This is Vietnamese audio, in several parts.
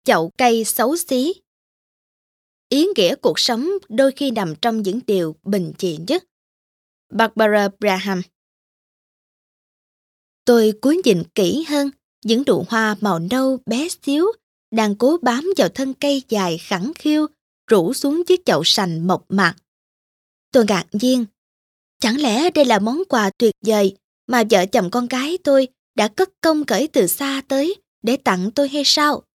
Chậu cây xấu xí. Ý nghĩa cuộc sống đôi khi nằm trong những điều bình dị nhất. Barbara Graham. Tôi cúi nhìn kỹ hơn những nụ hoa màu nâu bé xíu đang cố bám vào thân cây dài khẳng khiu rủ xuống chiếc chậu sành mộc mạc. Tôi ngạc nhiên. Chẳng lẽ đây là món quà tuyệt vời mà vợ chồng con gái tôi đã cất công gửi từ xa tới để tặng tôi hay sao?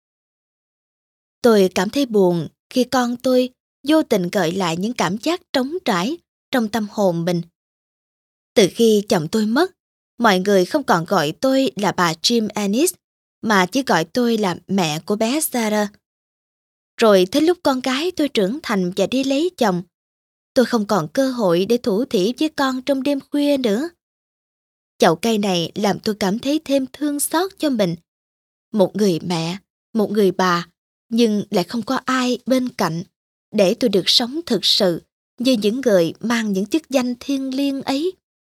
Tôi cảm thấy buồn khi con tôi vô tình gợi lại những cảm giác trống trải trong tâm hồn mình. Từ khi chồng tôi mất, mọi người không còn gọi tôi là bà Jim Ennis, mà chỉ gọi tôi là mẹ của bé Sarah. Rồi tới lúc con gái tôi trưởng thành và đi lấy chồng, tôi không còn cơ hội để thủ thỉ với con trong đêm khuya nữa. Chậu cây này làm tôi cảm thấy thêm thương xót cho mình. Một người mẹ, một người bà, nhưng lại không có ai bên cạnh để tôi được sống thực sự như những người mang những chức danh thiêng liêng ấy.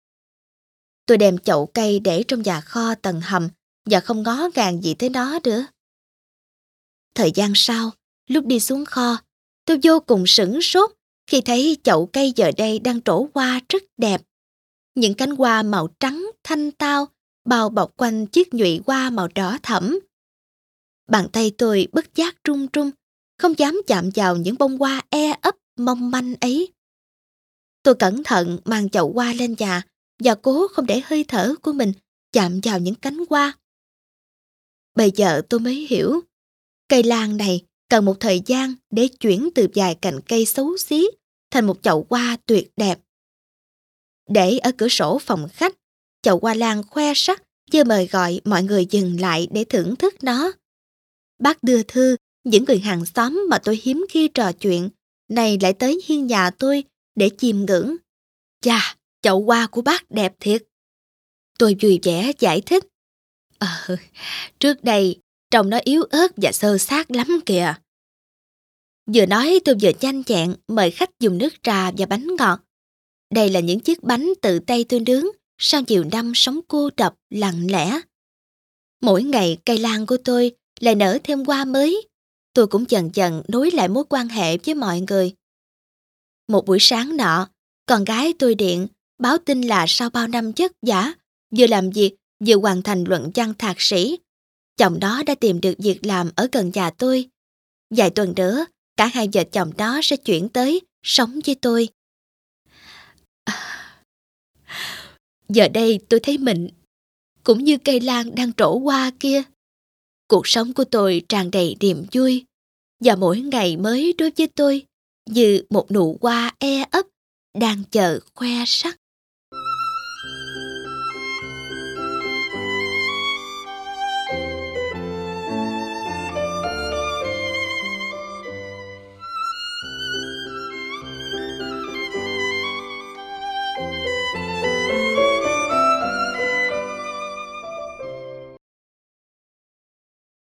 Tôi đem chậu cây để trong nhà kho tầng hầm và không ngó ngàng gì tới nó nữa. Thời gian sau, lúc đi xuống kho, tôi vô cùng sửng sốt khi thấy chậu cây giờ đây đang trổ hoa rất đẹp. Những cánh hoa màu trắng thanh tao bao bọc quanh chiếc nhụy hoa màu đỏ thẫm. Bàn tay tôi bất giác run run, không dám chạm vào những bông hoa ấp mong manh ấy. Tôi cẩn thận mang chậu hoa lên nhà và cố không để hơi thở của mình chạm vào những cánh hoa. Bây giờ tôi mới hiểu, cây lan này cần một thời gian để chuyển từ vài cành cây xấu xí thành một chậu hoa tuyệt đẹp. Để ở cửa sổ phòng khách, chậu hoa lan khoe sắc vừa mời gọi mọi người dừng lại để thưởng thức nó. Bác đưa thư, những người hàng xóm mà tôi hiếm khi trò chuyện, này lại tới hiên nhà tôi để chiêm ngưỡng. Chà, chậu hoa của bác đẹp thiệt. Tôi vui vẻ giải thích. Trước đây, trông nó yếu ớt và xơ xác lắm kìa. Vừa nói tôi vừa nhanh nhẹn mời khách dùng nước trà và bánh ngọt. Đây là những chiếc bánh tự tay tôi nướng sau nhiều năm sống cô độc lặng lẽ. Mỗi ngày cây lan của tôi lại nở thêm hoa mới. Tôi cũng dần dần nối lại mối quan hệ với mọi người. Một buổi sáng nọ, con gái tôi điện báo tin là sau bao năm vất vả, vừa làm việc vừa hoàn thành luận văn thạc sĩ, chồng đó đã tìm được việc làm ở gần nhà tôi. Vài tuần nữa, cả hai vợ chồng đó sẽ chuyển tới sống với tôi. Giờ đây tôi thấy mình cũng như cây lan đang trổ hoa kia. Cuộc sống của tôi tràn đầy niềm vui, và mỗi ngày mới đối với tôi như một nụ hoa ấp đang chờ khoe sắc.